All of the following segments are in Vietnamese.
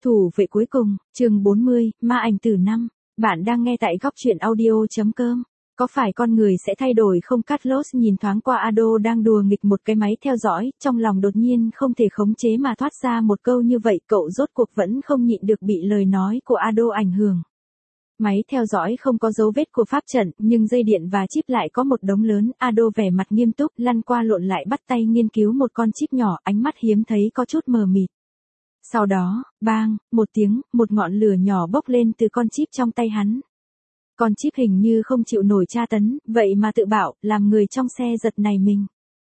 Thủ vệ cuối cùng, chương 40, ma ảnh tử 5. Bạn đang nghe tại góc truyện audio.com. Có phải con người sẽ thay đổi không? Carlos nhìn thoáng qua Ado đang đùa nghịch một cái máy theo dõi, trong lòng đột nhiên không thể khống chế mà thoát ra một câu như vậy, cậu rốt cuộc vẫn không nhịn được bị lời nói của Ado ảnh hưởng. Máy theo dõi không có dấu vết của pháp trận, nhưng dây điện và chip lại có một đống lớn. Ado vẻ mặt nghiêm túc, lăn qua lộn lại bắt tay nghiên cứu một con chip nhỏ, ánh mắt hiếm thấy có chút mờ mịt. Sau đó, bang, một tiếng, một ngọn lửa nhỏ bốc lên từ con chip trong tay hắn. Con chip hình như không chịu nổi tra tấn, vậy mà tự bạo, làm người trong xe giật nảy mình.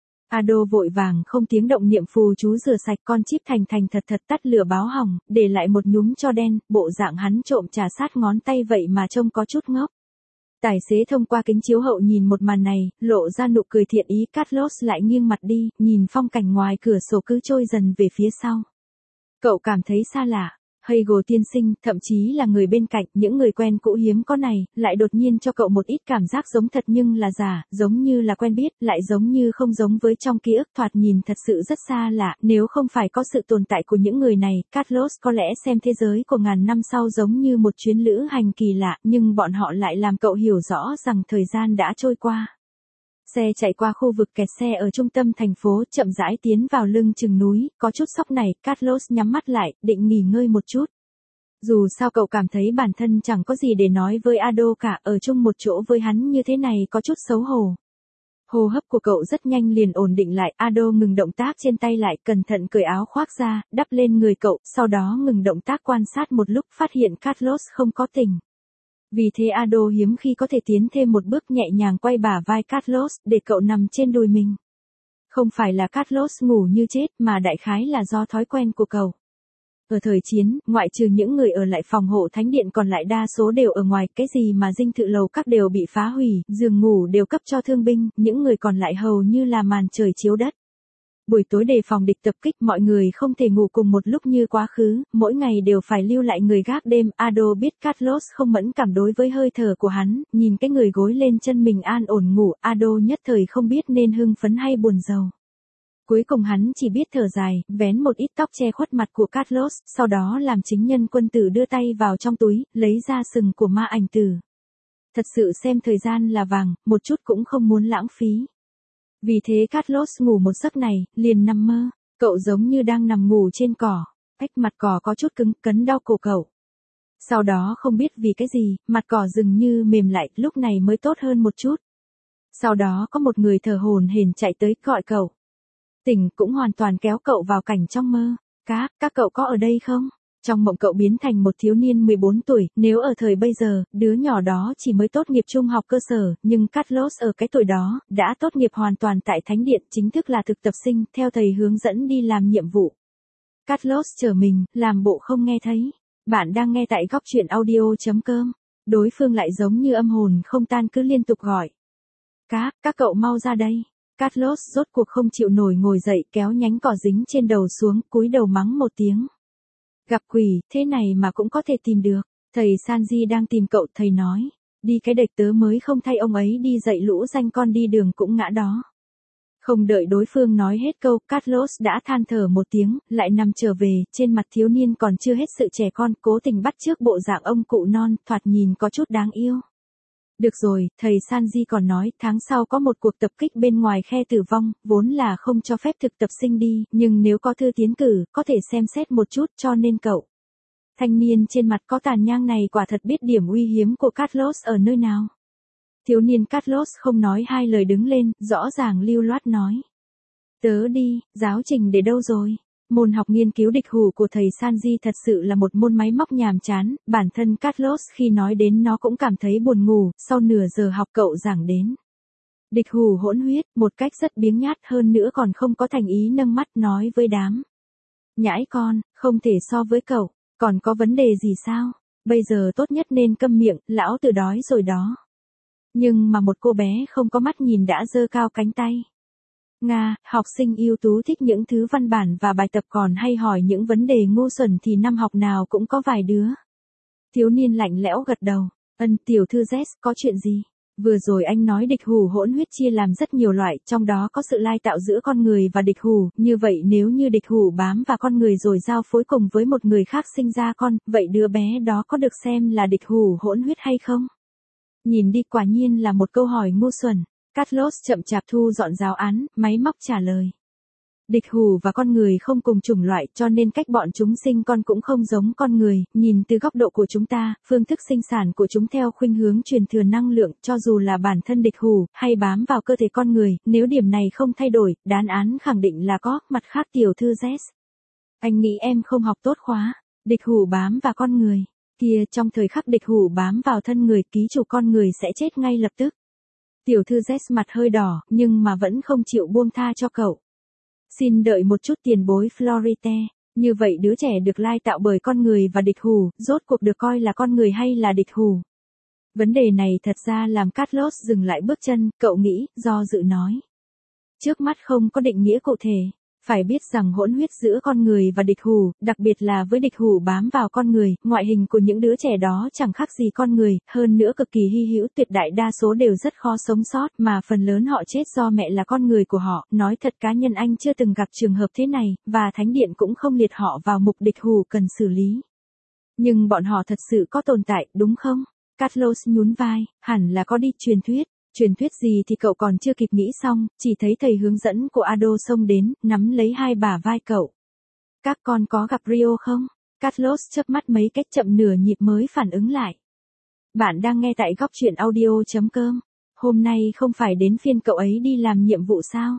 Ado vội vàng không tiếng động niệm phù chú rửa sạch con chip thành thật tắt lửa báo hỏng, để lại một nhúm tro đen, bộ dạng hắn trộm trà sát ngón tay vậy mà trông có chút ngốc. Tài xế thông qua kính chiếu hậu nhìn một màn này, lộ ra nụ cười thiện ý. Carlos lại nghiêng mặt đi, nhìn phong cảnh ngoài cửa sổ cứ trôi dần về phía sau. Cậu cảm thấy xa lạ. Heigo tiên sinh, thậm chí là người bên cạnh, những người quen cũ hiếm có này, lại đột nhiên cho cậu một ít cảm giác giống thật nhưng là giả, giống như là quen biết, lại giống như không giống với trong ký ức, thoạt nhìn thật sự rất xa lạ. Nếu không phải có sự tồn tại của những người này, Carlos có lẽ xem thế giới của ngàn năm sau giống như một chuyến lữ hành kỳ lạ, nhưng bọn họ lại làm cậu hiểu rõ rằng thời gian đã trôi qua. Xe chạy qua khu vực kẹt xe ở trung tâm thành phố, chậm rãi tiến vào lưng chừng núi, có chút sóc này. Carlos nhắm mắt lại, định nghỉ ngơi một chút. Dù sao cậu cảm thấy bản thân chẳng có gì để nói với Ado cả, ở chung một chỗ với hắn như thế này có chút xấu hổ. Hô hấp của cậu rất nhanh liền ổn định lại. Ado ngừng động tác trên tay lại, cẩn thận cởi áo khoác ra, đắp lên người cậu, sau đó ngừng động tác quan sát một lúc, phát hiện Carlos không có tỉnh. Vì thế Ado hiếm khi có thể tiến thêm một bước, nhẹ nhàng quay bả vai Carlos, để cậu nằm trên đùi mình. Không phải là Carlos ngủ như chết, mà đại khái là do thói quen của cậu. Ở thời chiến, ngoại trừ những người ở lại phòng hộ thánh điện, còn lại đa số đều ở ngoài, cái gì mà dinh thự lầu các đều bị phá hủy, giường ngủ đều cấp cho thương binh, những người còn lại hầu như là màn trời chiếu đất. Buổi tối đề phòng địch tập kích, mọi người không thể ngủ cùng một lúc như quá khứ, mỗi ngày đều phải lưu lại người gác đêm. Ado biết Carlos không mẫn cảm đối với hơi thở của hắn, nhìn cái người gối lên chân mình an ổn ngủ, Ado nhất thời không biết nên hưng phấn hay buồn rầu. Cuối cùng hắn chỉ biết thở dài, vén một ít tóc che khuất mặt của Carlos, sau đó làm chính nhân quân tử đưa tay vào trong túi, lấy ra sừng của ma ảnh tử. Thật sự xem thời gian là vàng, một chút cũng không muốn lãng phí. Vì thế Carlos ngủ một giấc này, liền nằm mơ, cậu giống như đang nằm ngủ trên cỏ, mặt cỏ có chút cứng cấn đau cổ cậu. Sau đó không biết vì cái gì, mặt cỏ dường như mềm lại, lúc này mới tốt hơn một chút. Sau đó có một người thở hổn hển chạy tới gọi cậu. Tỉnh cũng hoàn toàn kéo cậu vào cảnh trong mơ. Các cậu có ở đây không? Trong mộng cậu biến thành một thiếu niên 14 tuổi, nếu ở thời bây giờ, đứa nhỏ đó chỉ mới tốt nghiệp trung học cơ sở, nhưng Carlos ở cái tuổi đó, đã tốt nghiệp hoàn toàn tại Thánh Điện, chính thức là thực tập sinh, theo thầy hướng dẫn đi làm nhiệm vụ. Carlos trở mình, làm bộ không nghe thấy. Bạn đang nghe tại góc truyện audio.com. Đối phương lại giống như âm hồn không tan cứ liên tục gọi. Các cậu mau ra đây. Carlos rốt cuộc không chịu nổi ngồi dậy, kéo nhánh cỏ dính trên đầu xuống, cúi đầu mắng một tiếng. Gặp quỷ, thế này mà cũng có thể tìm được. Thầy Sanji đang tìm cậu, thầy nói. Đi cái đệch tớ mới không thay ông ấy đi dạy lũ danh con đi đường cũng ngã đó. Không đợi đối phương nói hết câu, Carlos đã than thở một tiếng, lại nằm trở về, trên mặt thiếu niên còn chưa hết sự trẻ con, cố tình bắt chước bộ dạng ông cụ non, thoạt nhìn có chút đáng yêu. Được rồi, thầy Sanji còn nói, tháng sau có một cuộc tập kích bên ngoài khe tử vong, vốn là không cho phép thực tập sinh đi, nhưng nếu có thư tiến cử, có thể xem xét một chút, cho nên cậu. Thanh niên trên mặt có tàn nhang này quả thật biết điểm uy hiếm của Carlos ở nơi nào. Thiếu niên Carlos không nói hai lời đứng lên, rõ ràng lưu loát nói. Tớ đi, giáo trình để đâu rồi? Môn học nghiên cứu địch hủ của thầy Sanji thật sự là một môn máy móc nhàm chán, bản thân Carlos khi nói đến nó cũng cảm thấy buồn ngủ, sau nửa giờ học cậu giảng đến. Địch hủ hỗn huyết, một cách rất biếng nhát, hơn nữa còn không có thành ý nâng mắt nói với đám. Nhãi con, không thể so với cậu, còn có vấn đề gì sao? Bây giờ tốt nhất nên câm miệng, lão tử đói rồi đó. Nhưng mà một cô bé không có mắt nhìn đã giơ cao cánh tay. Học sinh ưu tú thích những thứ văn bản và bài tập, còn hay hỏi những vấn đề ngu xuẩn thì năm học nào cũng có vài đứa. Thiếu niên lạnh lẽo gật đầu. Tiểu thư Z, có chuyện gì? Vừa rồi anh nói địch hủ hỗn huyết chia làm rất nhiều loại, trong đó có sự lai tạo giữa con người và địch hủ, như vậy nếu như địch hủ bám vào con người rồi giao phối cùng với một người khác sinh ra con, vậy đứa bé đó có được xem là địch hủ hỗn huyết hay không? Nhìn đi quả nhiên là một câu hỏi ngu xuẩn. Carlos chậm chạp thu dọn giáo án, máy móc trả lời. Địch hủ và con người không cùng chủng loại cho nên cách bọn chúng sinh con cũng không giống con người, nhìn từ góc độ của chúng ta, phương thức sinh sản của chúng theo khuynh hướng truyền thừa năng lượng cho dù là bản thân địch hủ hay bám vào cơ thể con người, nếu điểm này không thay đổi, đáp án khẳng định là có, mặt khác tiểu thư Jess. Anh nghĩ em không học tốt khóa, địch hủ bám vào con người, kia trong thời khắc địch hủ bám vào thân người ký chủ con người sẽ chết ngay lập tức. Tiểu thư Jess mặt hơi đỏ nhưng mà vẫn không chịu buông tha cho cậu. Xin đợi một chút tiền bối Florite, như vậy đứa trẻ được lai tạo bởi con người và địch hủ, rốt cuộc được coi là con người hay là địch hủ? Vấn đề này thật ra làm Carlos dừng lại bước chân, cậu nghĩ, do dự nói. Trước mắt không có định nghĩa cụ thể, phải biết rằng hỗn huyết giữa con người và địch hủ, đặc biệt là với địch hủ bám vào con người, ngoại hình của những đứa trẻ đó chẳng khác gì con người, hơn nữa cực kỳ hy hữu, tuyệt đại đa số đều rất khó sống sót, mà phần lớn họ chết do mẹ là con người của họ, nói thật cá nhân anh chưa từng gặp trường hợp thế này, và thánh điện cũng không liệt họ vào mục địch hủ cần xử lý. Nhưng bọn họ thật sự có tồn tại, đúng không? Carlos nhún vai, hẳn là có đi truyền thuyết. Truyền thuyết gì thì cậu còn chưa kịp nghĩ xong, chỉ thấy thầy hướng dẫn của Ado xông đến, nắm lấy hai bả vai cậu. Các con có gặp Rio không? Carlos chớp mắt mấy cách chậm nửa nhịp mới phản ứng lại. Bạn đang nghe tại góc truyện audio.com. Hôm nay không phải đến phiên cậu ấy đi làm nhiệm vụ sao?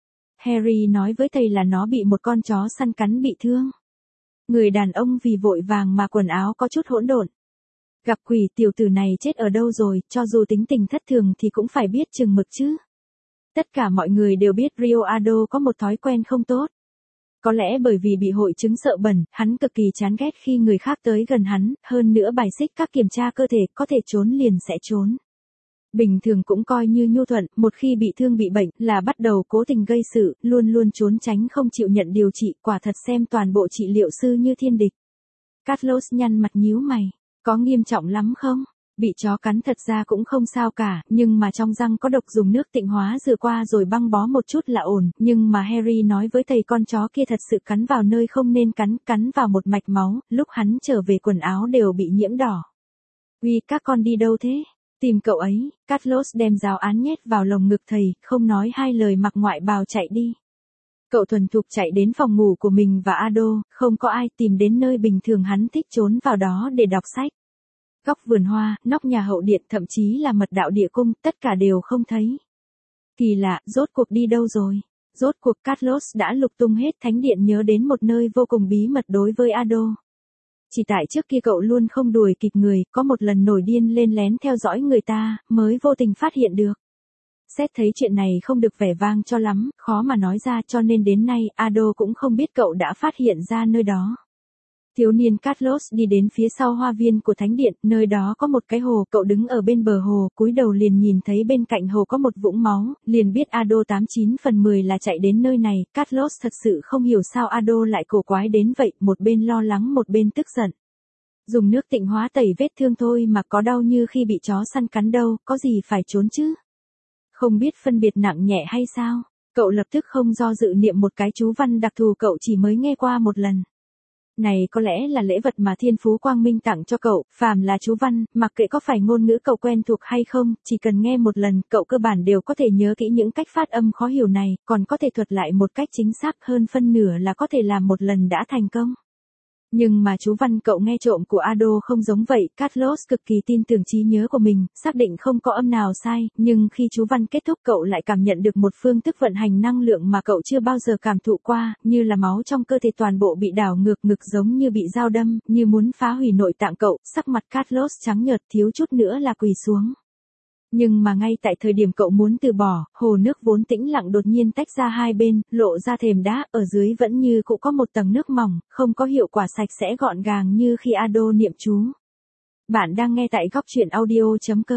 Harry nói với thầy là nó bị một con chó săn cắn bị thương. Người đàn ông vì vội vàng mà quần áo có chút hỗn độn. Gặp quỷ, tiểu tử này chết ở đâu rồi, cho dù tính tình thất thường thì cũng phải biết chừng mực chứ. Tất cả mọi người đều biết Rio Ado có một thói quen không tốt. Có lẽ bởi vì bị hội chứng sợ bẩn, hắn cực kỳ chán ghét khi người khác tới gần hắn, hơn nữa bài xích các kiểm tra cơ thể, có thể trốn liền sẽ trốn. Bình thường cũng coi như nhu thuận, một khi bị thương bị bệnh là bắt đầu cố tình gây sự, luôn luôn trốn tránh không chịu nhận điều trị, quả thật xem toàn bộ trị liệu sư như thiên địch. Carlos nhăn mặt nhíu mày. Có nghiêm trọng lắm không? Bị chó cắn thật ra cũng không sao cả, nhưng mà trong răng có độc dùng nước tịnh hóa rửa qua rồi băng bó một chút là ổn, nhưng mà Harry nói với thầy con chó kia thật sự cắn vào nơi không nên cắn vào một mạch máu, lúc hắn trở về quần áo đều bị nhiễm đỏ. Uy, các con đi đâu thế? Tìm cậu ấy. Carlos đem giáo án nhét vào lồng ngực thầy, không nói hai lời mặc ngoại bào chạy đi. Cậu thuần thục chạy đến phòng ngủ của mình và Ado, không có ai, tìm đến nơi bình thường hắn thích trốn vào đó để đọc sách. Góc vườn hoa, nóc nhà hậu điện, thậm chí là mật đạo địa cung, tất cả đều không thấy. Kỳ lạ, rốt cuộc đi đâu rồi? Rốt cuộc Carlos đã lục tung hết thánh điện nhớ đến một nơi vô cùng bí mật đối với Ado. Chỉ tại trước kia cậu luôn không đuổi kịp người, có một lần nổi điên lên lén theo dõi người ta, mới vô tình phát hiện được. Xét thấy chuyện này không được vẻ vang cho lắm, khó mà nói ra cho nên đến nay Ado cũng không biết cậu đã phát hiện ra nơi đó. Thiếu niên Carlos đi đến phía sau hoa viên của thánh điện, nơi đó có một cái hồ, cậu đứng ở bên bờ hồ, cúi đầu liền nhìn thấy bên cạnh hồ có một vũng máu, liền biết Ado 89 phần 10 là chạy đến nơi này, Carlos thật sự không hiểu sao Ado lại cổ quái đến vậy, một bên lo lắng một bên tức giận. Dùng nước tịnh hóa tẩy vết thương thôi mà có đau như khi bị chó săn cắn đâu, có gì phải trốn chứ? Không biết phân biệt nặng nhẹ hay sao? Cậu lập tức không do dự niệm một cái chú văn đặc thù cậu chỉ mới nghe qua một lần. Này có lẽ là lễ vật mà Thiên Phú Quang Minh tặng cho cậu, phàm là chú văn, mặc kệ có phải ngôn ngữ cậu quen thuộc hay không, chỉ cần nghe một lần, cậu cơ bản đều có thể nhớ kỹ những cách phát âm khó hiểu này, còn có thể thuật lại một cách chính xác hơn phân nửa là có thể làm một lần đã thành công. Nhưng mà chú văn cậu nghe trộm của Ado không giống vậy, Carlos cực kỳ tin tưởng trí nhớ của mình, xác định không có âm nào sai, nhưng khi chú văn kết thúc cậu lại cảm nhận được một phương thức vận hành năng lượng mà cậu chưa bao giờ cảm thụ qua, như là máu trong cơ thể toàn bộ bị đảo ngược, ngực giống như bị dao đâm, như muốn phá hủy nội tạng cậu, sắc mặt Carlos trắng nhợt thiếu chút nữa là quỳ xuống. Nhưng mà ngay tại thời điểm cậu muốn từ bỏ, hồ nước vốn tĩnh lặng đột nhiên tách ra hai bên, lộ ra thềm đá, ở dưới vẫn như cũ có một tầng nước mỏng, không có hiệu quả sạch sẽ gọn gàng như khi Ado niệm chú. Bạn đang nghe tại góc truyện audio.com.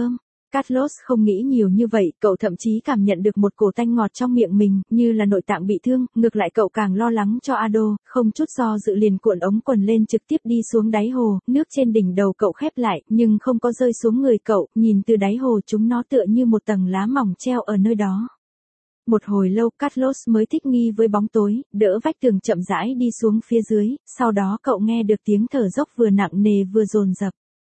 Carlos không nghĩ nhiều như vậy, cậu thậm chí cảm nhận được một cổ tanh ngọt trong miệng mình, như là nội tạng bị thương, ngược lại cậu càng lo lắng cho Ado, không chút do dự liền cuộn ống quần lên trực tiếp đi xuống đáy hồ, nước trên đỉnh đầu cậu khép lại, nhưng không có rơi xuống người cậu, nhìn từ đáy hồ chúng nó tựa như một tầng lá mỏng treo ở nơi đó. Một hồi lâu Carlos mới thích nghi với bóng tối, đỡ vách tường chậm rãi đi xuống phía dưới, sau đó cậu nghe được tiếng thở dốc vừa nặng nề vừa dồn dập.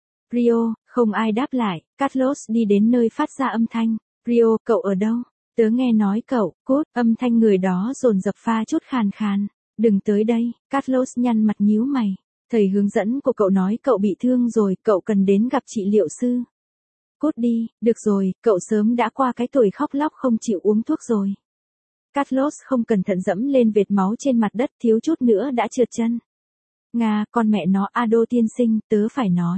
Rio, không ai đáp lại, Carlos đi đến nơi phát ra âm thanh. Rio, cậu ở đâu? Tớ nghe nói cậu, cút, âm thanh người đó dồn dập pha chút khàn khàn. Đừng tới đây, Carlos nhăn mặt nhíu mày. Thầy hướng dẫn của cậu nói cậu bị thương rồi, cậu cần đến gặp trị liệu sư. Cút đi, được rồi, cậu sớm đã qua cái tuổi khóc lóc không chịu uống thuốc rồi. Carlos không cẩn thận dẫm lên vệt máu trên mặt đất thiếu chút nữa đã trượt chân. Nga, con mẹ nó Ado tiên sinh, tớ phải nói.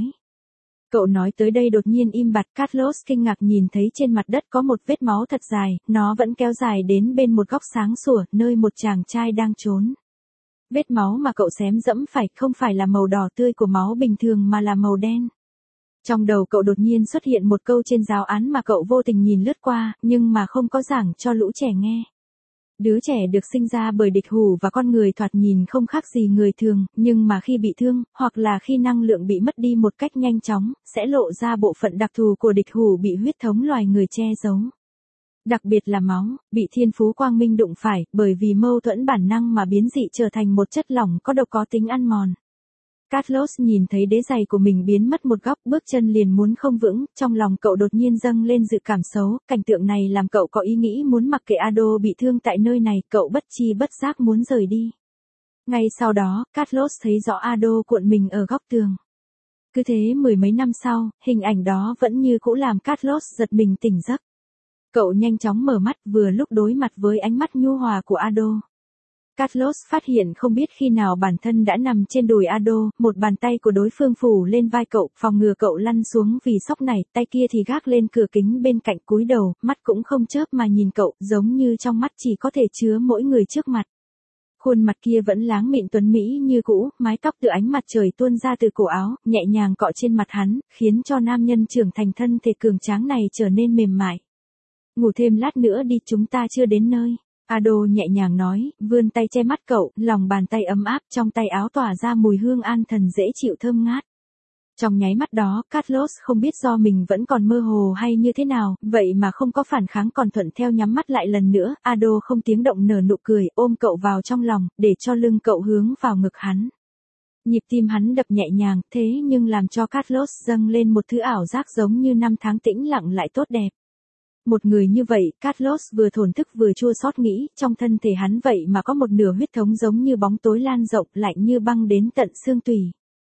Cậu nói tới đây đột nhiên im bặt, Carlos kinh ngạc nhìn thấy trên mặt đất có một vết máu thật dài, nó vẫn kéo dài đến bên một góc sáng sủa, nơi một chàng trai đang trốn. Vết máu mà cậu xém dẫm phải không phải là màu đỏ tươi của máu bình thường mà là màu đen. Trong đầu cậu đột nhiên xuất hiện một câu trên giáo án mà cậu vô tình nhìn lướt qua, nhưng mà không có giảng cho lũ trẻ nghe. Đứa trẻ được sinh ra bởi địch hủ và con người thoạt nhìn không khác gì người thường, nhưng mà khi bị thương, hoặc là khi năng lượng bị mất đi một cách nhanh chóng, sẽ lộ ra bộ phận đặc thù của địch hủ bị huyết thống loài người che giấu. Đặc biệt là máu, bị thiên phú quang minh đụng phải, bởi vì mâu thuẫn bản năng mà biến dị trở thành một chất lỏng có độc có tính ăn mòn. Carlos nhìn thấy đế giày của mình biến mất một góc, bước chân liền muốn không vững, trong lòng cậu đột nhiên dâng lên dự cảm xấu, cảnh tượng này làm cậu có ý nghĩ muốn mặc kệ Ado bị thương tại nơi này, cậu bất chi bất giác muốn rời đi. Ngay sau đó, Carlos thấy rõ Ado cuộn mình ở góc tường. Cứ thế mười mấy năm sau, hình ảnh đó vẫn như cũ làm Carlos giật mình tỉnh giấc. Cậu nhanh chóng mở mắt vừa lúc đối mặt với ánh mắt nhu hòa của Ado. Carlos phát hiện không biết khi nào bản thân đã nằm trên đùi Ado, một bàn tay của đối phương phủ lên vai cậu, phòng ngừa cậu lăn xuống vì sốc này, tay kia thì gác lên cửa kính bên cạnh cúi đầu, mắt cũng không chớp mà nhìn cậu, giống như trong mắt chỉ có thể chứa mỗi người trước mặt. Khuôn mặt kia vẫn láng mịn tuấn mỹ như cũ, mái tóc từ ánh mặt trời tuôn ra từ cổ áo, nhẹ nhàng cọ trên mặt hắn, khiến cho nam nhân trưởng thành thân thể cường tráng này trở nên mềm mại. Ngủ thêm lát nữa đi, chúng ta chưa đến nơi. Ado nhẹ nhàng nói, vươn tay che mắt cậu, lòng bàn tay ấm áp, trong tay áo tỏa ra mùi hương an thần dễ chịu thơm ngát. Trong nháy mắt đó, Carlos không biết do mình vẫn còn mơ hồ hay như thế nào, vậy mà không có phản kháng còn thuận theo nhắm mắt lại lần nữa, Ado không tiếng động nở nụ cười, ôm cậu vào trong lòng, để cho lưng cậu hướng vào ngực hắn. Nhịp tim hắn đập nhẹ nhàng, thế nhưng làm cho Carlos dâng lên một thứ ảo giác giống như năm tháng tĩnh lặng lại tốt đẹp. Một người như vậy, Carlos vừa thổn thức vừa chua xót nghĩ, trong thân thể hắn vậy mà có một nửa huyết thống giống như bóng tối lan rộng, lạnh như băng đến tận xương tủy.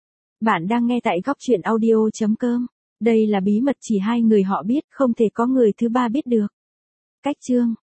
Bạn đang nghe tại góc truyện audio.com. Đây là bí mật chỉ hai người họ biết, không thể có người thứ ba biết được. Cách chương